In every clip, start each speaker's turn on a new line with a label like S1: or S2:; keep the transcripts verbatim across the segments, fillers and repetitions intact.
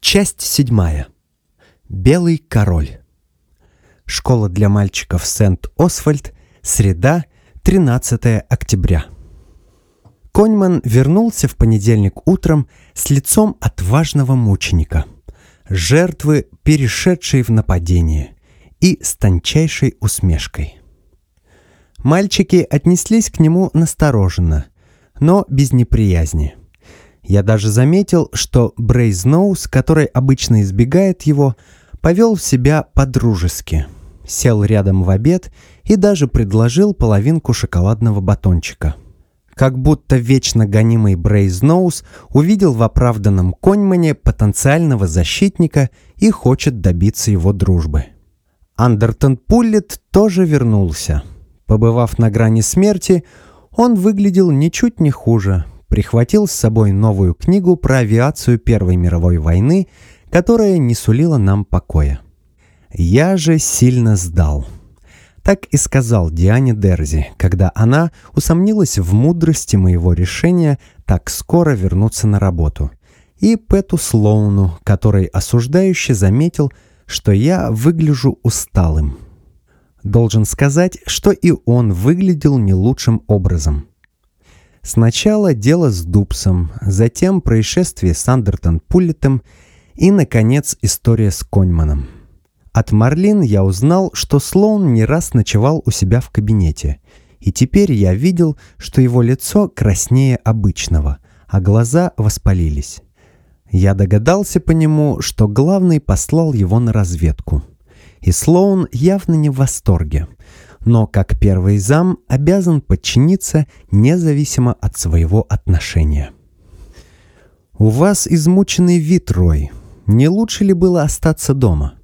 S1: Часть седьмая. Белый король. Школа для мальчиков Сент-Освальд. Среда, тринадцатое октября. Коньман вернулся в понедельник утром с лицом отважного мученика, жертвы, перешедшей в нападение, и с тончайшей усмешкой. Мальчики отнеслись к нему настороженно, но без неприязни. Я даже заметил, что Брейзноус, который обычно избегает его, повел себя по-дружески, сел рядом в обед и даже предложил половинку шоколадного батончика. Как будто вечно гонимый Брейзноус увидел в оправданном Коньмане потенциального защитника и хочет добиться его дружбы. Андертон Пуллет тоже вернулся. Побывав на грани смерти, он выглядел ничуть не хуже. Прихватил с собой новую книгу про авиацию Первой мировой войны, которая не сулила нам покоя. Я же сильно сдал. Так и сказал Диане Дерзи, когда она усомнилась в мудрости моего решения так скоро вернуться на работу, и Пэту Слоуну, который осуждающе заметил, что я выгляжу усталым. Должен сказать, что и он выглядел не лучшим образом. Сначала дело с Дубсом, затем происшествие с Андертон Пуллетом и, наконец, история с Коньманом. От Марлин я узнал, что Слоун не раз ночевал у себя в кабинете, и теперь я видел, что его лицо краснее обычного, а глаза воспалились. Я догадался по нему, что главный послал его на разведку. И Слоун явно не в восторге, но как первый зам обязан подчиниться независимо от своего отношения. «У вас измученный вид, Рой. Не лучше ли было остаться дома?»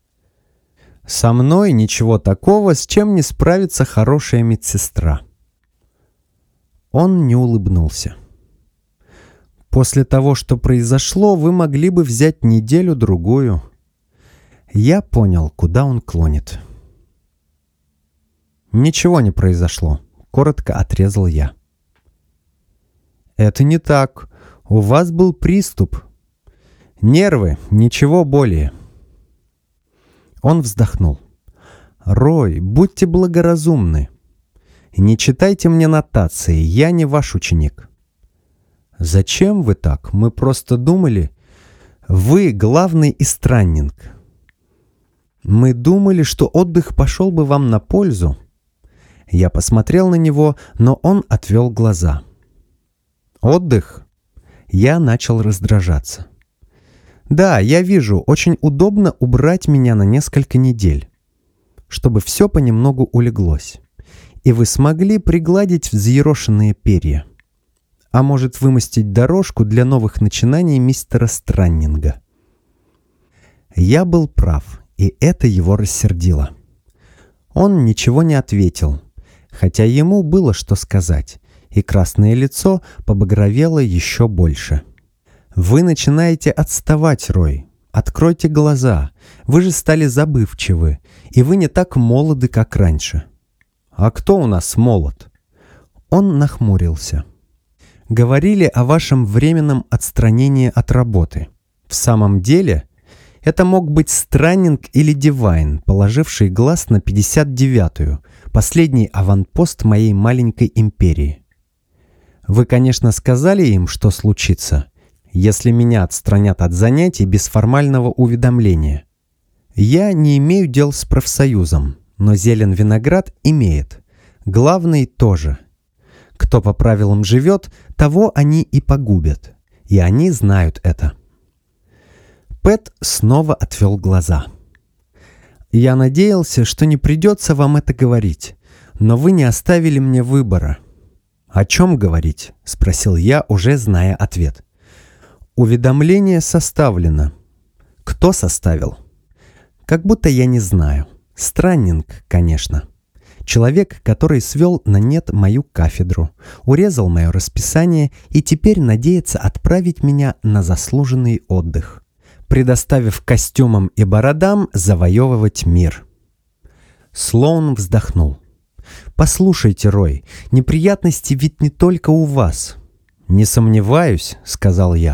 S1: «Со мной ничего такого, с чем не справится хорошая медсестра». Он не улыбнулся. «После того, что произошло, вы могли бы взять неделю-другую». Я понял, куда он клонит. «Ничего не произошло», — коротко отрезал я. «Это не так. У вас был приступ. Нервы, ничего более». Он вздохнул. «Рой, будьте благоразумны. Не читайте мне нотации, я не ваш ученик». «Зачем вы так? Мы просто думали...» «Вы главный странник. Мы думали, что отдых пошел бы вам на пользу». Я посмотрел на него, но он отвел глаза. «Отдых?» Я начал раздражаться. «Да, я вижу, очень удобно убрать меня на несколько недель, чтобы все понемногу улеглось, и вы смогли пригладить взъерошенные перья. А может, вымостить дорожку для новых начинаний мистера Страннинга». Я был прав, и это его рассердило. Он ничего не ответил, хотя ему было что сказать, и красное лицо побагровело еще больше. «Вы начинаете отставать, Рой. Откройте глаза. Вы же стали забывчивы, и вы не так молоды, как раньше». «А кто у нас молод?» Он нахмурился. «Говорили о вашем временном отстранении от работы. В самом деле, это мог быть Страннинг или Дивайн, положивший глаз на пятьдесят девятую, последний аванпост моей маленькой империи. Вы, конечно, сказали им, что случится, если меня отстранят от занятий без формального уведомления. Я не имею дел с профсоюзом, но Зелен Виноград имеет. Главный тоже. Кто по правилам живет, того они и погубят. И они знают это». Пэт снова отвел глаза. «Я надеялся, что не придется вам это говорить, но вы не оставили мне выбора». «О чем говорить?» — спросил я, уже зная ответ. «Уведомление составлено». «Кто составил?» «Как будто я не знаю. Страннинг, конечно. Человек, который свел на нет мою кафедру, урезал мое расписание и теперь надеется отправить меня на заслуженный отдых, предоставив костюмам и бородам завоевывать мир». Слоун вздохнул. «Послушайте, Рой, неприятности ведь не только у вас». «Не сомневаюсь», — сказал я.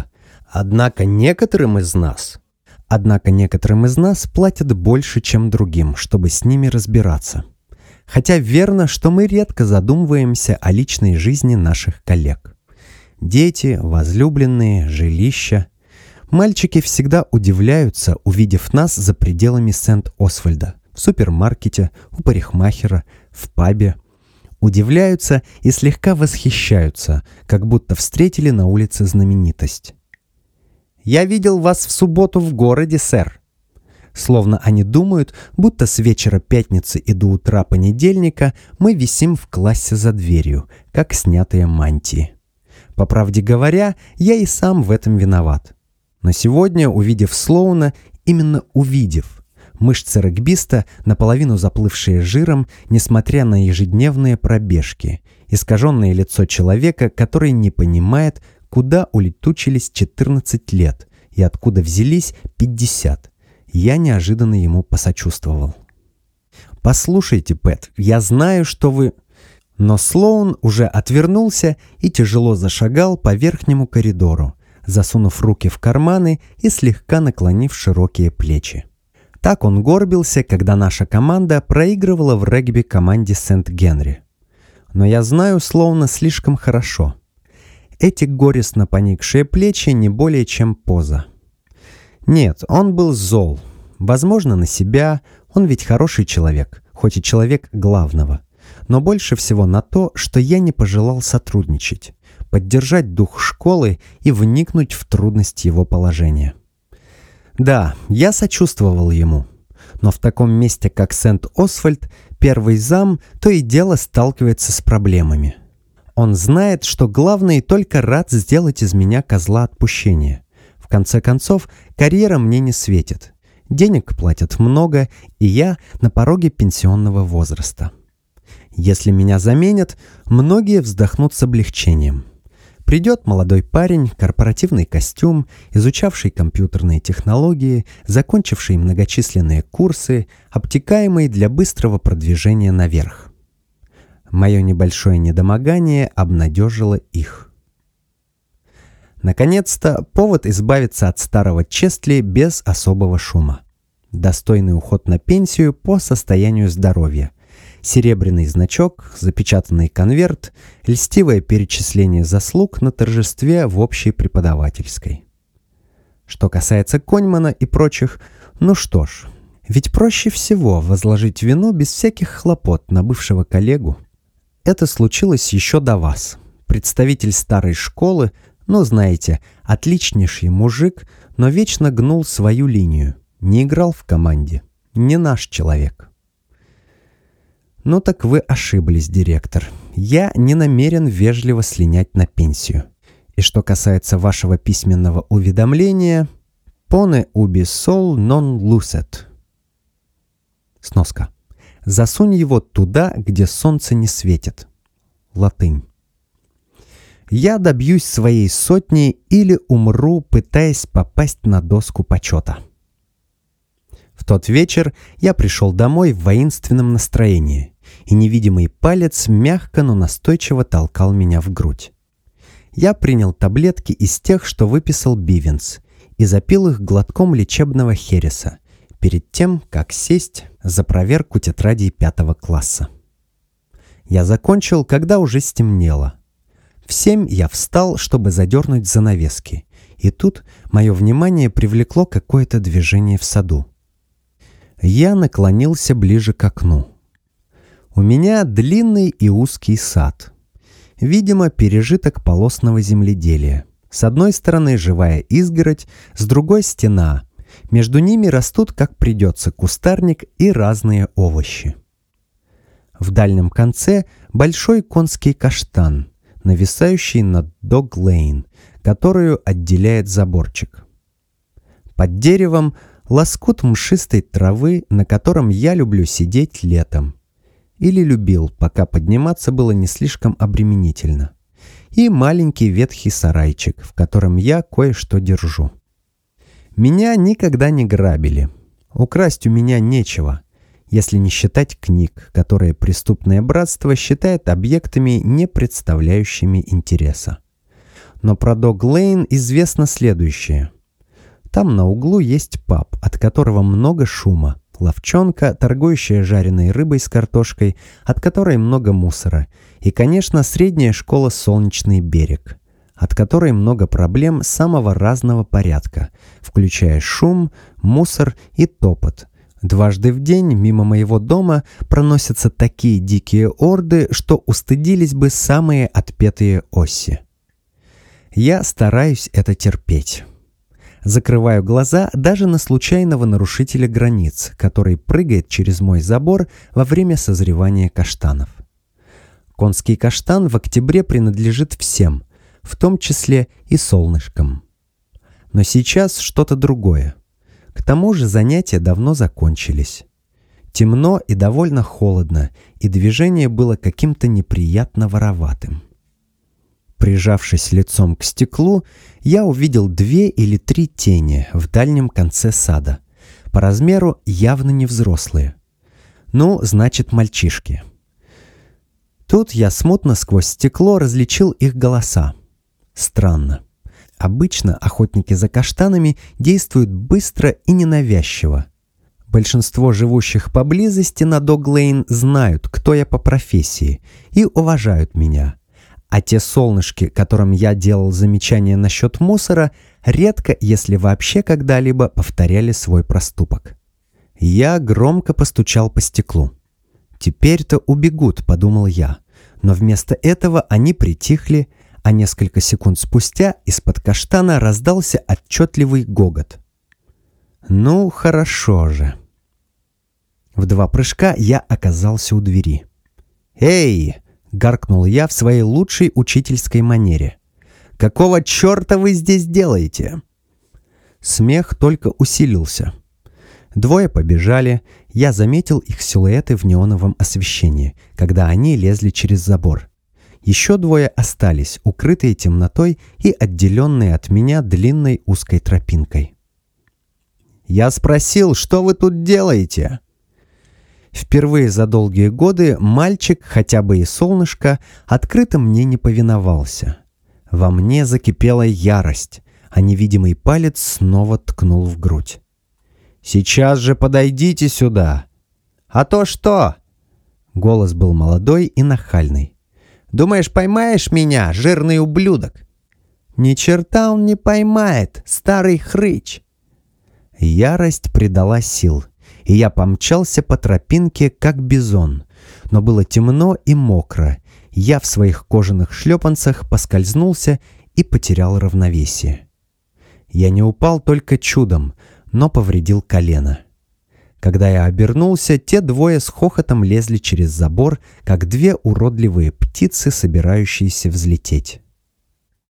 S1: Однако некоторым из нас... Однако некоторым из нас платят больше, чем другим, чтобы с ними разбираться. Хотя верно, что мы редко задумываемся о личной жизни наших коллег. Дети, возлюбленные, жилища. Мальчики всегда удивляются, увидев нас за пределами Сент-Освальда, в супермаркете, у парикмахера, в пабе. Удивляются и слегка восхищаются, как будто встретили на улице знаменитость. «Я видел вас в субботу в городе, сэр». Словно они думают, будто с вечера пятницы и до утра понедельника мы висим в классе за дверью, как снятые мантии. По правде говоря, я и сам в этом виноват. Но сегодня, увидев Слоуна, именно увидев, мышцы регбиста, наполовину заплывшие жиром, несмотря на ежедневные пробежки, искаженное лицо человека, который не понимает, куда улетучились четырнадцать лет и откуда взялись пятьдесят. Я неожиданно ему посочувствовал. «Послушайте, Пэт, я знаю, что вы...» Но Слоун уже отвернулся и тяжело зашагал по верхнему коридору, засунув руки в карманы и слегка наклонив широкие плечи. Так он горбился, когда наша команда проигрывала в регби команде Сент-Генри. Но я знаю Слоуна слишком хорошо. Эти горестно поникшие плечи не более чем поза. Нет, он был зол. Возможно, на себя. Он ведь хороший человек, хоть и человек главного. Но больше всего на то, что я не пожелал сотрудничать, поддержать дух школы и вникнуть в трудность его положения. Да, я сочувствовал ему. Но в таком месте, как Сент-Освальд, первый зам то и дело сталкивается с проблемами. Он знает, что главный только рад сделать из меня козла отпущения. В конце концов, карьера мне не светит. Денег платят много, и я на пороге пенсионного возраста. Если меня заменят, многие вздохнут с облегчением. Придет молодой парень, корпоративный костюм, изучавший компьютерные технологии, закончивший многочисленные курсы, обтекаемый для быстрого продвижения наверх. Мое небольшое недомогание обнадежило их. Наконец-то повод избавиться от старого Честли без особого шума. Достойный уход на пенсию по состоянию здоровья. Серебряный значок, запечатанный конверт, льстивое перечисление заслуг на торжестве в общей преподавательской. Что касается Коньмана и прочих, ну что ж, ведь проще всего возложить вину без всяких хлопот на бывшего коллегу. Это случилось еще до вас. Представитель старой школы, ну знаете, отличнейший мужик, но вечно гнул свою линию, не играл в команде, не наш человек. Ну так вы ошиблись, директор. Я не намерен вежливо слинять на пенсию. И что касается вашего письменного уведомления, «Pone ubi sol non lucet». Сноска. Засунь его туда, где солнце не светит. Латынь. Я добьюсь своей сотни или умру, пытаясь попасть на доску почета. В тот вечер я пришел домой в воинственном настроении, и невидимый палец мягко, но настойчиво толкал меня в грудь. Я принял таблетки из тех, что выписал Бивенс, и запил их глотком лечебного хереса, перед тем, как сесть за проверку тетрадей пятого класса. Я закончил, когда уже стемнело. В семь я встал, чтобы задернуть занавески, и тут мое внимание привлекло какое-то движение в саду. Я наклонился ближе к окну. У меня длинный и узкий сад. Видимо, пережиток полосного земледелия. С одной стороны живая изгородь, с другой стена. Между ними растут, как придется, кустарник и разные овощи. В дальнем конце большой конский каштан, нависающий над Дог-Лейн, которую отделяет заборчик. Под деревом лоскут мшистой травы, на котором я люблю сидеть летом. Или любил, пока подниматься было не слишком обременительно. И маленький ветхий сарайчик, в котором я кое-что держу. Меня никогда не грабили. Украсть у меня нечего, если не считать книг, которые преступное братство считает объектами, не представляющими интереса. Но про Дог-Лейн известно следующее. Там на углу есть паб, от которого много шума, лавчонка, торгующая жареной рыбой с картошкой, от которой много мусора, и, конечно, средняя школа «Солнечный берег», от которой много проблем самого разного порядка, включая шум, мусор и топот. Дважды в день мимо моего дома проносятся такие дикие орды, что устыдились бы самые отпетые оси. Я стараюсь это терпеть. Закрываю глаза даже на случайного нарушителя границ, который прыгает через мой забор во время созревания каштанов. Конский каштан в октябре принадлежит всем, в том числе и солнышкам. Но сейчас что-то другое. К тому же занятия давно закончились. Темно и довольно холодно, и движение было каким-то неприятно вороватым. Прижавшись лицом к стеклу, я увидел две или три тени в дальнем конце сада. По размеру явно не взрослые. Ну, значит, мальчишки. Тут я смутно сквозь стекло различил их голоса. Странно. Обычно охотники за каштанами действуют быстро и ненавязчиво. Большинство живущих поблизости на Дог-Лейн знают, кто я по профессии, и уважают меня. А те солнышки, которым я делал замечания насчет мусора, редко, если вообще когда-либо повторяли свой проступок. Я громко постучал по стеклу. «Теперь-то убегут», — подумал я. Но вместо этого они притихли, а несколько секунд спустя из-под каштана раздался отчетливый гогот. «Ну, хорошо же». В два прыжка я оказался у двери. «Эй!» — гаркнул я в своей лучшей учительской манере. «Какого черта вы здесь делаете?» Смех только усилился. Двое побежали, я заметил их силуэты в неоновом освещении, когда они лезли через забор. Еще двое остались, укрытые темнотой и отделенные от меня длинной узкой тропинкой. «Я спросил, что вы тут делаете?» Впервые за долгие годы мальчик, хотя бы и солнышко, открыто мне не повиновался. Во мне закипела ярость, а невидимый палец снова ткнул в грудь. «Сейчас же подойдите сюда!» «А то что?» Голос был молодой и нахальный. «Думаешь, поймаешь меня, жирный ублюдок?» «Ни черта он не поймает, старый хрыч!» Ярость придала сил, и я помчался по тропинке, как бизон. Но было темно и мокро. Я в своих кожаных шлепанцах поскользнулся и потерял равновесие. Я не упал только чудом, но повредил колено. Когда я обернулся, те двое с хохотом лезли через забор, как две уродливые птицы, собирающиеся взлететь.